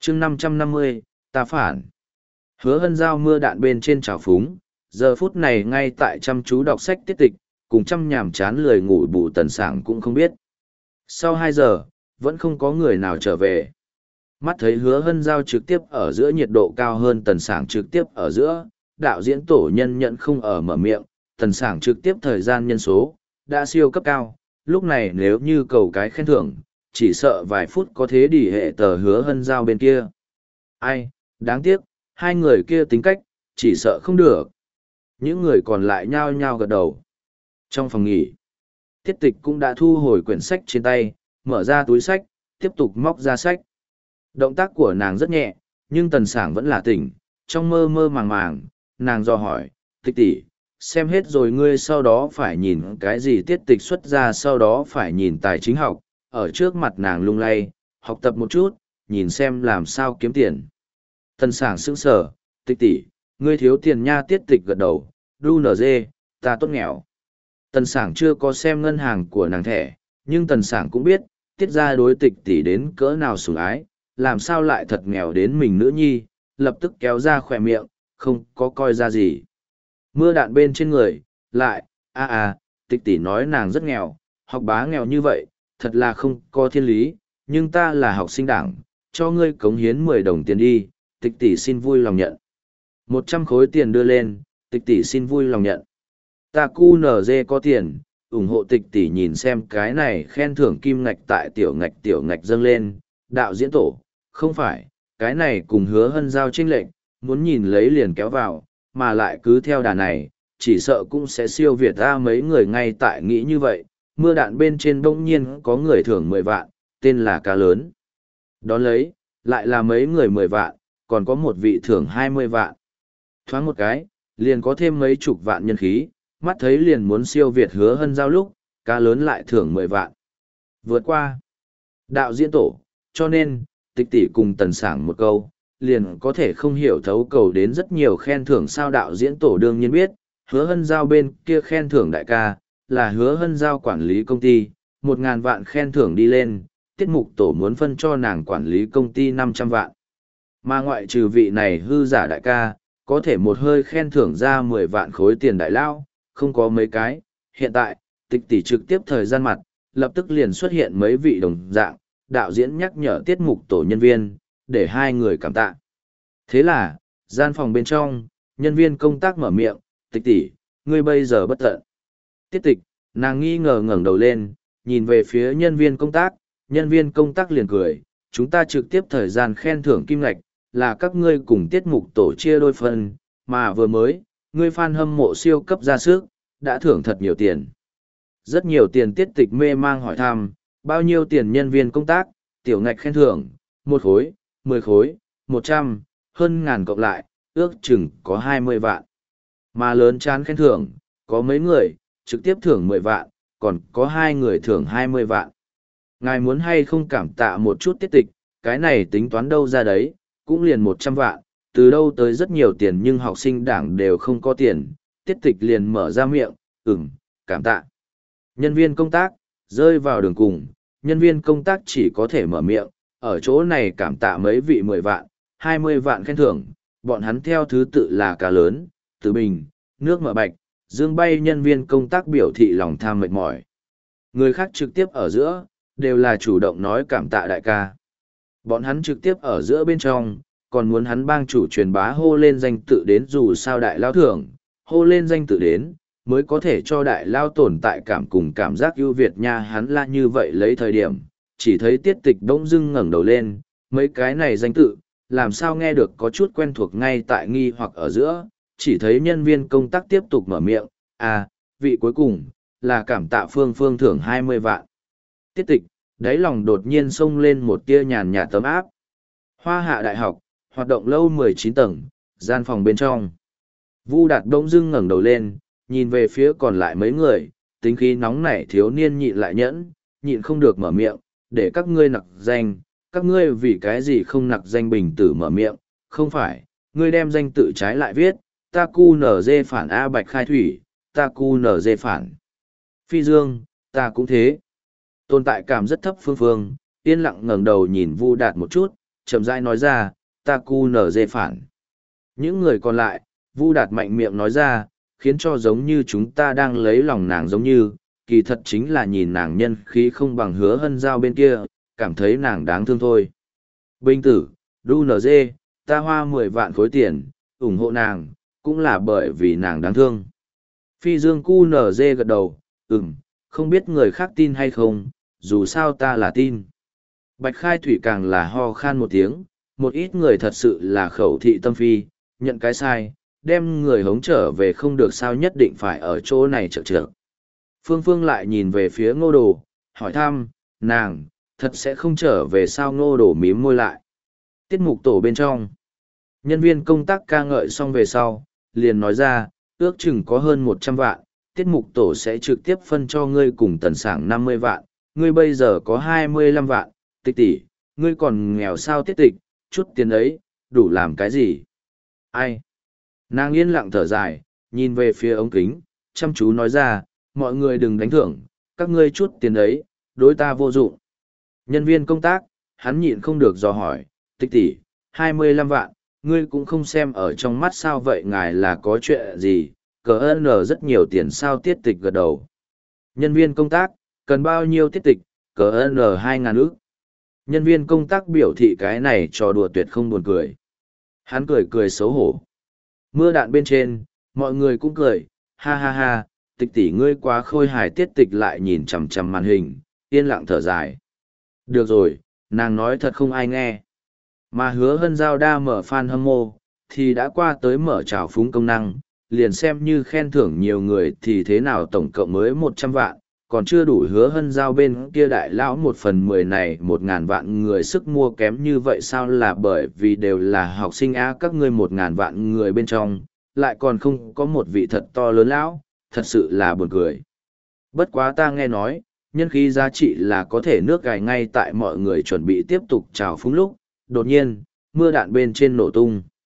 chương 550, ta phản. Hứa Hân Giao mưa đạn bên trên trào phúng, giờ phút này ngay tại chăm chú đọc sách tiết tịch, cùng chăm nhàm chán lười ngủ bù Tần Sảng cũng không biết. Sau 2 giờ, vẫn không có người nào trở về. Mắt thấy Hứa Hân Giao trực tiếp ở giữa nhiệt độ cao hơn Tần Sảng trực tiếp ở giữa, đạo diễn tổ nhân nhận không ở mở miệng, Tần Sảng trực tiếp thời gian nhân số, đã siêu cấp cao, lúc này nếu như cầu cái khen thưởng, chỉ sợ vài phút có thế đỉ hệ tờ Hứa Hân Giao bên kia. Ai, đáng tiếc, hai người kia tính cách, chỉ sợ không được. Những người còn lại nhao nhao gật đầu. Trong phòng nghỉ, Tiết Tịch cũng đã thu hồi quyển sách trên tay, mở ra túi sách, tiếp tục móc ra sách. Động tác của nàng rất nhẹ, nhưng Tần Sảng vẫn là tỉnh, trong mơ mơ màng màng, nàng dò hỏi, Tịch tỷ, xem hết rồi ngươi sau đó phải nhìn cái gì? Tiết Tịch xuất ra sau đó phải nhìn tài chính học, ở trước mặt nàng lung lay, học tập một chút, nhìn xem làm sao kiếm tiền. Tần Sảng sững sờ, Tịch tỷ, ngươi thiếu tiền nha. Tiết Tịch gật đầu, đu nở dê, ta tốt nghèo. Tần Sảng chưa có xem ngân hàng của nàng thẻ, nhưng Tần Sảng cũng biết, Tiết ra đối Tịch tỷ đến cỡ nào sủng ái, làm sao lại thật nghèo đến mình nữ nhi, lập tức kéo ra khỏe miệng, không có coi ra gì. Mưa đạn bên trên người, lại, Tịch tỷ nói nàng rất nghèo, học bá nghèo như vậy, thật là không có thiên lý, nhưng ta là học sinh đảng, cho ngươi cống hiến 10 đồng tiền đi, Tịch tỷ xin vui lòng nhận. 100 khối tiền đưa lên, Tịch tỷ xin vui lòng nhận. Ta QNZ có tiền, ủng hộ Tịch tỷ. Nhìn xem cái này khen thưởng kim ngạch tại tiểu ngạch dâng lên, đạo diễn tổ, không phải, cái này cùng Hứa Hân Giao chênh lệnh, muốn nhìn lấy liền kéo vào, mà lại cứ theo đà này, chỉ sợ cũng sẽ siêu việt ra mấy người ngay tại nghĩ như vậy. Mưa đạn bên trên bỗng nhiên có người thưởng 10 vạn, tên là Cá Lớn. Đón lấy, lại là mấy người 10 vạn, còn có một vị thưởng 20 vạn. Thoáng một cái, liền có thêm mấy chục vạn nhân khí, mắt thấy liền muốn siêu việt Hứa Hân Giao lúc, Cá Lớn lại thưởng 10 vạn. Vượt qua đạo diễn tổ, cho nên, Tịch tỷ cùng Tần Sảng một câu, liền có thể không hiểu thấu cầu đến rất nhiều khen thưởng. Sao đạo diễn tổ đương nhiên biết, Hứa Hân Giao bên kia khen thưởng đại ca, là Hứa Hân Giao quản lý công ty, 1.000 vạn khen thưởng đi lên, tiết mục tổ muốn phân cho nàng quản lý công ty 500 vạn. Mà ngoại trừ vị này hư giả đại ca, có thể một hơi khen thưởng ra 10 vạn khối tiền đại lao, không có mấy cái. Hiện tại, Tịch tỷ trực tiếp thời gian mặt, lập tức liền xuất hiện mấy vị đồng dạng, đạo diễn nhắc nhở tiết mục tổ nhân viên, để hai người cảm tạ. Thế là, gian phòng bên trong, nhân viên công tác mở miệng, Tịch tỷ, ngươi bây giờ bất tận. Tiết Tịch, nàng nghi ngờ ngẩng đầu lên, nhìn về phía nhân viên công tác liền cười, chúng ta trực tiếp thời gian khen thưởng kim ngạch, là các ngươi cùng tiết mục tổ chia đôi phần, mà vừa mới, ngươi fan hâm mộ siêu cấp ra sức, đã thưởng thật nhiều tiền. Rất nhiều tiền. Tiết Tịch mê mang hỏi thăm, bao nhiêu tiền? Nhân viên công tác, tiểu ngạch khen thưởng, 1 khối, 10 khối, 100, hơn ngàn cộng lại, ước chừng có 20 vạn. Mà lớn chán khen thưởng, có mấy người, trực tiếp thưởng 10 vạn, còn có 2 người thưởng 20 vạn. Ngài muốn hay không cảm tạ một chút Tiết Tịch, cái này tính toán đâu ra đấy, cũng liền 100 vạn, từ đâu tới rất nhiều tiền, nhưng học sinh đảng đều không có tiền. Tiết Tịch liền mở ra miệng, cảm tạ. Nhân viên công tác, rơi vào đường cùng, nhân viên công tác chỉ có thể mở miệng, ở chỗ này cảm tạ mấy vị 10 vạn, 20 vạn khen thưởng, bọn hắn theo thứ tự là Cá Lớn, Từ Bình, Nước Mở Bạch, Dương Bay. Nhân viên công tác biểu thị lòng tham mệt mỏi. Người khác trực tiếp ở giữa, đều là chủ động nói cảm tạ đại ca. Bọn hắn trực tiếp ở giữa bên trong, còn muốn hắn bang chủ truyền bá hô lên danh tự đến, dù sao đại lao thưởng, hô lên danh tự đến, mới có thể cho đại lao tồn tại cảm cùng cảm giác ưu việt nha. Hắn là như vậy lấy thời điểm, chỉ thấy Tiết Tịch bỗng dưng ngẩng đầu lên, mấy cái này danh tự, làm sao nghe được có chút quen thuộc. Ngay tại nghi hoặc ở giữa, chỉ thấy nhân viên công tác tiếp tục mở miệng, vị cuối cùng, là cảm tạ Phương Phương thưởng 20 vạn. Tiết Tịch, đáy lòng đột nhiên xông lên một tia nhàn nhạt tấm áp. Hoa Hạ Đại học, hoạt động lâu 19 tầng, gian phòng bên trong. Vu Đạt bỗng dưng ngẩng đầu lên, nhìn về phía còn lại mấy người, tính khí nóng nảy thiếu niên nhịn lại nhịn không được mở miệng, để các ngươi nặc danh, các ngươi vì cái gì không nặc danh? Bình tử mở miệng, không phải, ngươi đem danh tự trái lại viết, ta QNZ phản A Bạch Khai Thủy, ta QNZ phản Phi Dương, ta cũng thế. Tồn tại cảm rất thấp Phương Phương, yên lặng ngẩng đầu nhìn Vu Đạt một chút, chậm rãi nói ra, ta cu nở dê phản. Những người còn lại, Vu Đạt mạnh miệng nói ra, khiến cho giống như chúng ta đang lấy lòng nàng giống như, kỳ thật chính là nhìn nàng nhân khí không bằng Hứa Hân Giao bên kia, cảm thấy nàng đáng thương thôi. Bình tử, đu nở dê, ta hoa 10 vạn khối tiền, ủng hộ nàng, cũng là bởi vì nàng đáng thương. Phi Dương cu nở dê gật đầu, không biết người khác tin hay không, dù sao ta là tin. Bạch Khai Thủy càng là ho khan một tiếng, một ít người thật sự là khẩu thị tâm phi, nhận cái sai, đem người hống trở về không được sao nhất định phải ở chỗ này trợ trợ. Phương Phương lại nhìn về phía Ngô Đồ, hỏi thăm, nàng, thật sẽ không trở về sao? Ngô Đồ mím môi lại. Tiết mục tổ bên trong, nhân viên công tác ca ngợi xong về sau, liền nói ra, ước chừng có hơn 100 vạn, tiết mục tổ sẽ trực tiếp phân cho ngươi cùng Tần Sảng 50 vạn, ngươi bây giờ có 25 vạn, Tịch tỷ, ngươi còn nghèo sao Tiết Tịch, chút tiền ấy, đủ làm cái gì? Ai? Nàng yên lặng thở dài, nhìn về phía ống kính, chăm chú nói ra, mọi người đừng đánh thưởng, các ngươi chút tiền ấy, đối ta vô dụng. Nhân viên công tác, hắn nhịn không được dò hỏi, Tịch tỷ, 25 vạn, ngươi cũng không xem ở trong mắt sao vậy, ngài là có chuyện gì, cờ ơn rất nhiều tiền sao? Tiết Tịch gật đầu. Nhân viên công tác, cần bao nhiêu? Tiết Tịch, cờ ơn 2.000 ức. Nhân viên công tác biểu thị cái này trò đùa tuyệt không buồn cười. Hắn cười cười xấu hổ. Mưa đạn bên trên, mọi người cũng cười, ha ha ha, Tịch tỷ ngươi quá khôi hài. Tiết Tịch lại nhìn chằm chằm màn hình, yên lặng thở dài. Được rồi, nàng nói thật không ai nghe. Mà Hứa Hân Giao đa mở fan hâm mộ, thì đã qua tới mở trào phúng công năng, liền xem như khen thưởng nhiều người thì thế nào tổng cộng mới 100 vạn, còn chưa đủ Hứa Hân Giao bên kia đại lão 1/10 này 1.000 vạn người sức mua kém như vậy sao? Là bởi vì đều là học sinh các ngươi 1.000 vạn người bên trong, lại còn không có một vị thật to lớn lão, thật sự là buồn cười. Bất quá ta nghe nói, nhân khí giá trị là có thể nước gài ngay tại mọi người chuẩn bị tiếp tục trào phúng lúc, đột nhiên, mưa đạn bên trên nổ tung.